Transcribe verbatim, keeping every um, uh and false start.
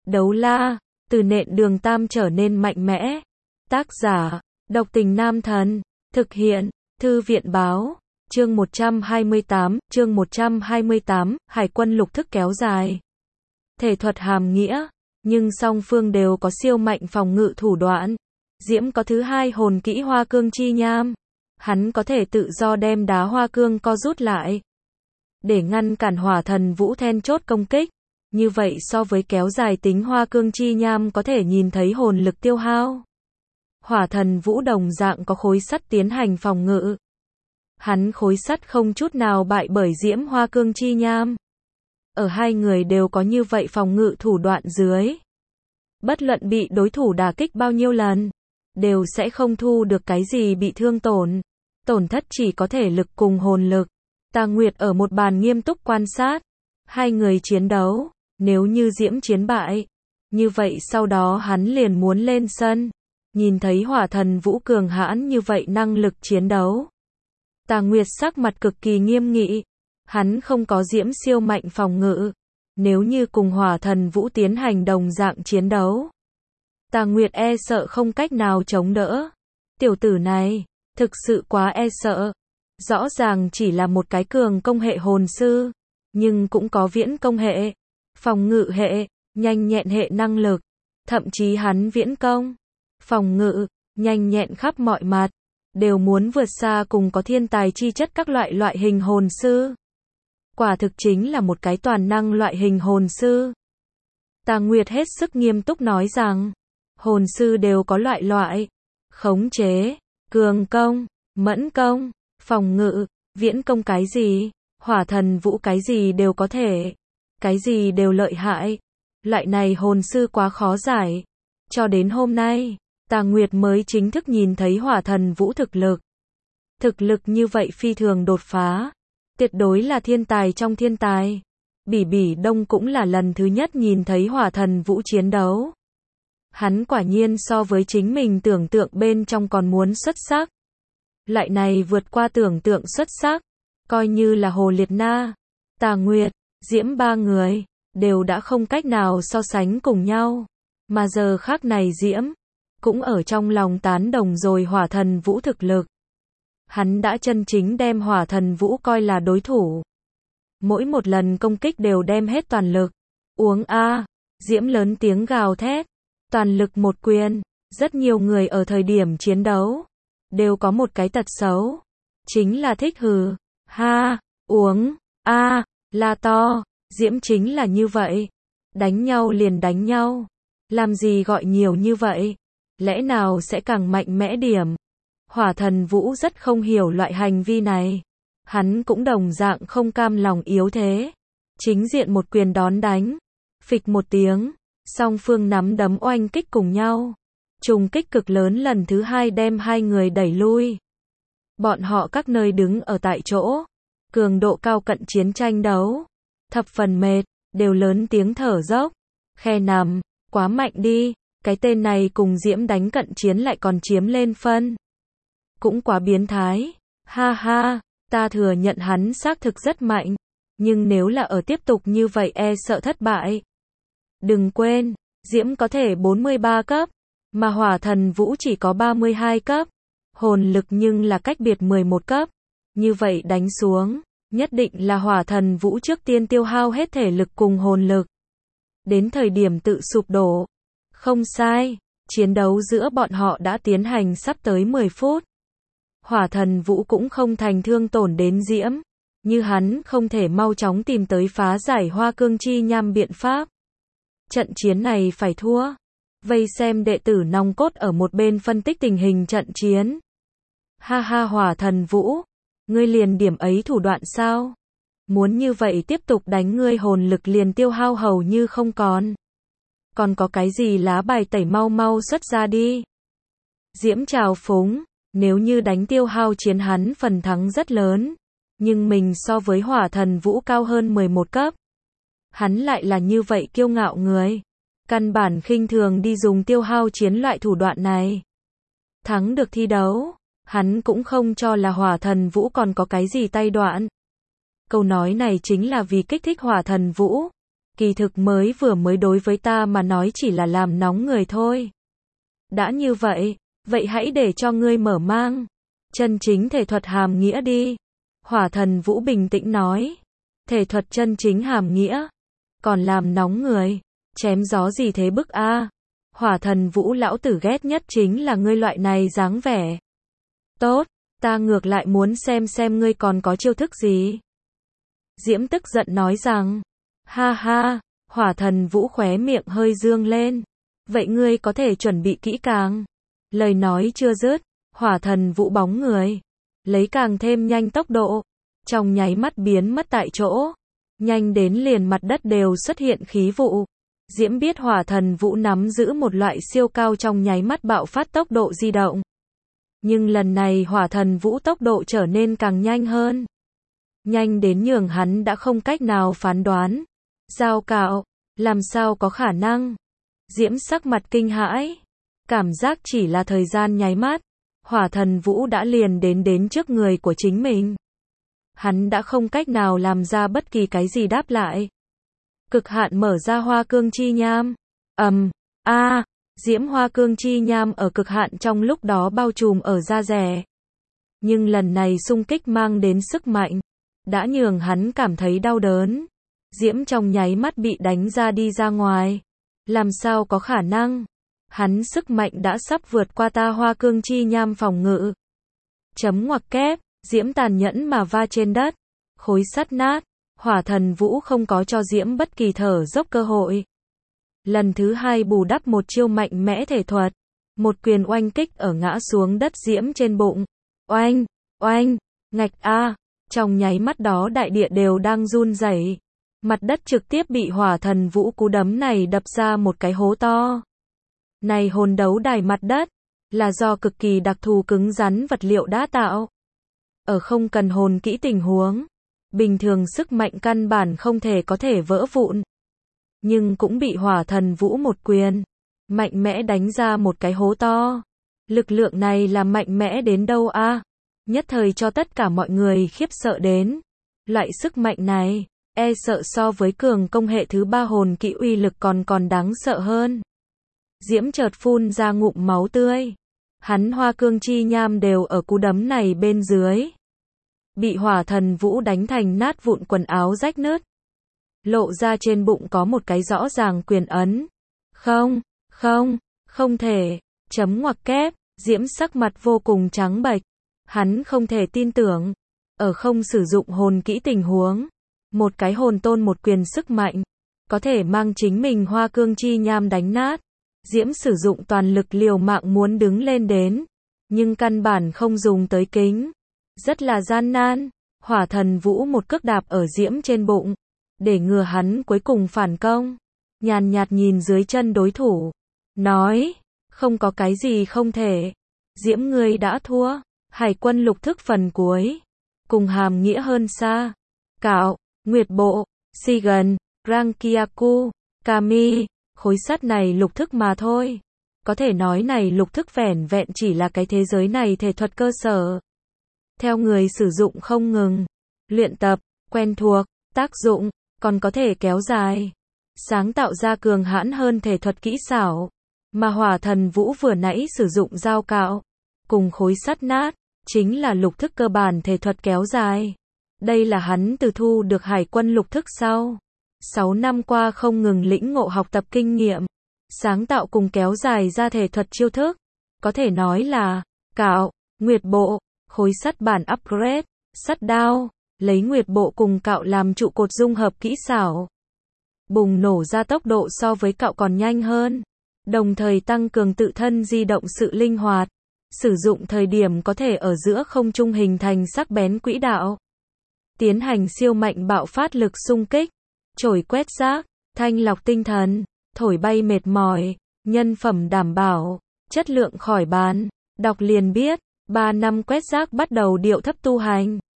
Đấu la, từ nện đường tam trở nên mạnh mẽ. Tác giả, độc tình nam thần. Thực hiện, thư viện báo. Chương một trăm hai mươi tám, chương một trăm hai mươi tám, Hải quân lục thức kéo dài. Thể thuật hàm nghĩa, nhưng song phương đều có siêu mạnh phòng ngự thủ đoạn. Diễm có thứ hai hồn kỹ hoa cương chi nham. Hắn có thể tự do đem đá hoa cương co rút lại, để ngăn cản hỏa thần vũ then chốt công kích. Như vậy so với kéo dài tính hoa cương chi nham có thể nhìn thấy hồn lực tiêu hao. Hỏa thần vũ đồng dạng có khối sắt tiến hành phòng ngự. Hắn khối sắt không chút nào bại bởi diễm hoa cương chi nham. Ở hai người đều có như vậy phòng ngự thủ đoạn dưới, bất luận bị đối thủ đả kích bao nhiêu lần, đều sẽ không thu được cái gì bị thương tổn. Tổn thất chỉ có thể lực cùng hồn lực. Tà Nguyệt ở một bàn nghiêm túc quan sát hai người chiến đấu. Nếu như Diễm chiến bại, như vậy sau đó hắn liền muốn lên sân. Nhìn thấy hỏa thần vũ cường hãn như vậy năng lực chiến đấu, Tà Nguyệt sắc mặt cực kỳ nghiêm nghị. Hắn không có Diễm siêu mạnh phòng ngự. Nếu như cùng hỏa thần vũ tiến hành đồng dạng chiến đấu, Tà Nguyệt e sợ không cách nào chống đỡ. Tiểu tử này, thực sự quá e sợ. Rõ ràng chỉ là một cái cường công hệ hồn sư, nhưng cũng có viễn công hệ, phòng ngự hệ, nhanh nhẹn hệ năng lực. Thậm chí hắn viễn công, phòng ngự, nhanh nhẹn khắp mọi mặt, đều muốn vượt xa cùng có thiên tài chi chất các loại loại hình hồn sư. Quả thực chính là một cái toàn năng loại hình hồn sư. Tà Nguyệt hết sức nghiêm túc nói rằng, hồn sư đều có loại loại, khống chế, cường công, mẫn công, phòng ngự, viễn công cái gì, hỏa thần vũ cái gì đều có thể, cái gì đều lợi hại. Loại này hồn sư quá khó giải. Cho đến hôm nay, Tà Nguyệt mới chính thức nhìn thấy hỏa thần vũ thực lực. Thực lực như vậy phi thường đột phá, tuyệt đối là thiên tài trong thiên tài. Bỉ Bỉ Đông cũng là lần thứ nhất nhìn thấy hỏa thần vũ chiến đấu. Hắn quả nhiên so với chính mình tưởng tượng bên trong còn muốn xuất sắc. Loại này vượt qua tưởng tượng xuất sắc, coi như là Hồ Liệt Na, Tà Nguyệt, Diễm ba người, đều đã không cách nào so sánh cùng nhau. Mà giờ khác này Diễm, cũng ở trong lòng tán đồng rồi hỏa thần vũ thực lực. Hắn đã chân chính đem hỏa thần vũ coi là đối thủ. Mỗi một lần công kích đều đem hết toàn lực. Uống a, Diễm lớn tiếng gào thét. Toàn lực một quyền. Rất nhiều người ở thời điểm chiến đấu đều có một cái tật xấu, chính là thích hừ, ha, uống, a, la to. Diễm chính là như vậy. Đánh nhau liền đánh nhau. Làm gì gọi nhiều như vậy? Lẽ nào sẽ càng mạnh mẽ điểm? Hỏa thần vũ rất không hiểu loại hành vi này. Hắn cũng đồng dạng không cam lòng yếu thế. Chính diện một quyền đón đánh. Phịch một tiếng. Song phương nắm đấm oanh kích cùng nhau. Trùng kích cực lớn lần thứ hai đem hai người đẩy lui. Bọn họ các nơi đứng ở tại chỗ. Cường độ cao cận chiến tranh đấu. Thập phần mệt, đều lớn tiếng thở dốc. Khe nằm, quá mạnh đi. Cái tên này cùng Diễm đánh cận chiến lại còn chiếm lên phân. Cũng quá biến thái. Ha ha, ta thừa nhận hắn xác thực rất mạnh. Nhưng nếu là ở tiếp tục như vậy e sợ thất bại. Đừng quên, Diễm có thể bốn mươi ba cấp, mà hỏa thần vũ chỉ có ba mươi hai cấp. Hồn lực nhưng là cách biệt mười một cấp. Như vậy đánh xuống, nhất định là hỏa thần vũ trước tiên tiêu hao hết thể lực cùng hồn lực. Đến thời điểm tự sụp đổ. Không sai, chiến đấu giữa bọn họ đã tiến hành sắp tới mười phút. Hỏa thần vũ cũng không thành thương tổn đến Diễm. Như hắn không thể mau chóng tìm tới phá giải hoa cương chi nham biện pháp. Trận chiến này phải thua. Vây xem đệ tử nòng cốt ở một bên phân tích tình hình trận chiến. Ha ha, hỏa thần vũ, ngươi liền điểm ấy thủ đoạn sao? Muốn như vậy tiếp tục đánh ngươi hồn lực liền tiêu hao hầu như không còn. Còn có cái gì lá bài tẩy mau mau xuất ra đi. Diễm trào phúng, nếu như đánh tiêu hao chiến hắn phần thắng rất lớn. Nhưng mình so với hỏa thần vũ cao hơn mười một cấp. Hắn lại là như vậy kiêu ngạo người. Căn bản khinh thường đi dùng tiêu hao chiến loại thủ đoạn này. Thắng được thi đấu, hắn cũng không cho là hỏa thần vũ còn có cái gì tay đoạn. Câu nói này chính là vì kích thích hỏa thần vũ. kỳ thực mới vừa mới đối với ta mà nói chỉ là làm nóng người thôi. Đã như vậy, vậy hãy để cho ngươi mở mang chân chính thể thuật hàm nghĩa đi. Hỏa Thần Vũ bình tĩnh nói. Thể thuật chân chính hàm nghĩa, còn làm nóng người, chém gió gì thế bức a? Hỏa Thần Vũ lão tử ghét nhất chính là ngươi loại này dáng vẻ. Tốt, ta ngược lại muốn xem xem ngươi còn có chiêu thức gì. Diễm tức giận nói rằng, ha ha, Hỏa Thần Vũ khóe miệng hơi dương lên. Vậy ngươi có thể chuẩn bị kỹ càng. Lời nói chưa dứt, Hỏa Thần Vũ bóng người, lấy càng thêm nhanh tốc độ, trong nháy mắt biến mất tại chỗ. Nhanh đến liền mặt đất đều xuất hiện khí vụ. Diễm biết Hỏa Thần Vũ nắm giữ một loại siêu cao trong nháy mắt bạo phát tốc độ di động. Nhưng lần này Hỏa Thần Vũ tốc độ trở nên càng nhanh hơn. Nhanh đến nhường hắn đã không cách nào phán đoán. Dao cạo, làm sao có khả năng? Diễm sắc mặt kinh hãi. Cảm giác chỉ là thời gian nháy mắt, Hỏa Thần Vũ đã liền đến đến trước người của chính mình. Hắn đã không cách nào làm ra bất kỳ cái gì đáp lại. Cực hạn mở ra hoa cương chi nham. Ầm, um, a, à, diễm hoa cương chi nham ở cực hạn trong lúc đó bao trùm ở da rẻ. Nhưng lần này xung kích mang đến sức mạnh, đã nhường hắn cảm thấy đau đớn. Diễm trong nháy mắt bị đánh ra đi ra ngoài. Làm sao có khả năng? Hắn sức mạnh đã sắp vượt qua ta hoa cương chi nham phòng ngự. Chấm ngoặc kép, Diễm tàn nhẫn mà va trên đất. Khối sắt nát. Hỏa Thần Vũ không có cho Diễm bất kỳ thở dốc cơ hội. Lần thứ hai bù đắp một chiêu mạnh mẽ thể thuật. Một quyền oanh kích ở ngã xuống đất Diễm trên bụng. Oanh, oanh, ngạch a, trong nháy mắt đó đại địa đều đang run rẩy. Mặt đất trực tiếp bị Hỏa Thần Vũ cú đấm này đập ra một cái hố to. Này hồn đấu đài mặt đất, là do cực kỳ đặc thù cứng rắn vật liệu đã tạo. Ở không cần hồn kỹ tình huống, bình thường sức mạnh căn bản không thể có thể vỡ vụn. Nhưng cũng bị Hỏa Thần Vũ một quyền, mạnh mẽ đánh ra một cái hố to. Lực lượng này là mạnh mẽ đến đâu a? Nhất thời cho tất cả mọi người khiếp sợ đến. Loại sức mạnh này, e sợ so với cường công hệ thứ ba hồn kỹ uy lực còn còn đáng sợ hơn. Diễm chợt phun ra ngụm máu tươi. Hắn hoa cương chi nham đều ở cú đấm này bên dưới. Bị Hỏa Thần Vũ đánh thành nát vụn quần áo rách nứt. Lộ ra trên bụng có một cái rõ ràng quyền ấn. Không, không, không thể. Chấm ngoặc kép, Diễm sắc mặt vô cùng trắng bệch. Hắn không thể tin tưởng. Ở không sử dụng hồn kỹ tình huống. Một cái hồn tôn một quyền sức mạnh. Có thể mang chính mình hoa cương chi nham đánh nát. Diễm sử dụng toàn lực liều mạng muốn đứng lên đến. Nhưng căn bản không dùng tới kính. Rất là gian nan. Hỏa Thần Vũ một cước đạp ở Diễm trên bụng. Để ngừa hắn cuối cùng phản công. Nhàn nhạt nhìn dưới chân đối thủ. Nói. Không có cái gì không thể. Diễm ngươi đã thua. Hải quân lục thức phần cuối. Cùng hàm nghĩa hơn xa. Cạo. Nguyệt bộ. Shigen. Rankyaku. Kami. Khối sắt này lục thức mà thôi. Có thể nói này lục thức vẻn vẹn chỉ là cái thế giới này thể thuật cơ sở. Theo người sử dụng không ngừng. Luyện tập, quen thuộc, tác dụng, còn có thể kéo dài. Sáng tạo ra cường hãn hơn thể thuật kỹ xảo. Mà Hỏa Thần Vũ vừa nãy sử dụng dao cạo. Cùng khối sắt nát. Chính là lục thức cơ bản thể thuật kéo dài. Đây là hắn từ thu được hải quân lục thức sau. sáu năm qua không ngừng lĩnh ngộ học tập kinh nghiệm. Sáng tạo cùng kéo dài ra thể thuật chiêu thức. Có thể nói là, cạo, nguyệt bộ, khối sắt bản upgrade, sắt đao, lấy nguyệt bộ cùng cạo làm trụ cột dung hợp kỹ xảo. Bùng nổ ra tốc độ so với cạo còn nhanh hơn. Đồng thời tăng cường tự thân di động sự linh hoạt. Sử dụng thời điểm có thể ở giữa không trung hình thành sắc bén quỹ đạo. Tiến hành siêu mạnh bạo phát lực xung kích. Chổi quét rác, thanh lọc tinh thần, thổi bay mệt mỏi, nhân phẩm đảm bảo, chất lượng khỏi bàn. Đọc liền biết, ba năm quét rác bắt đầu điệu thấp tu hành.